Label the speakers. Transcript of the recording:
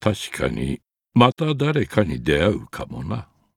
Speaker 1: 確かに、また誰かに出会うかもな。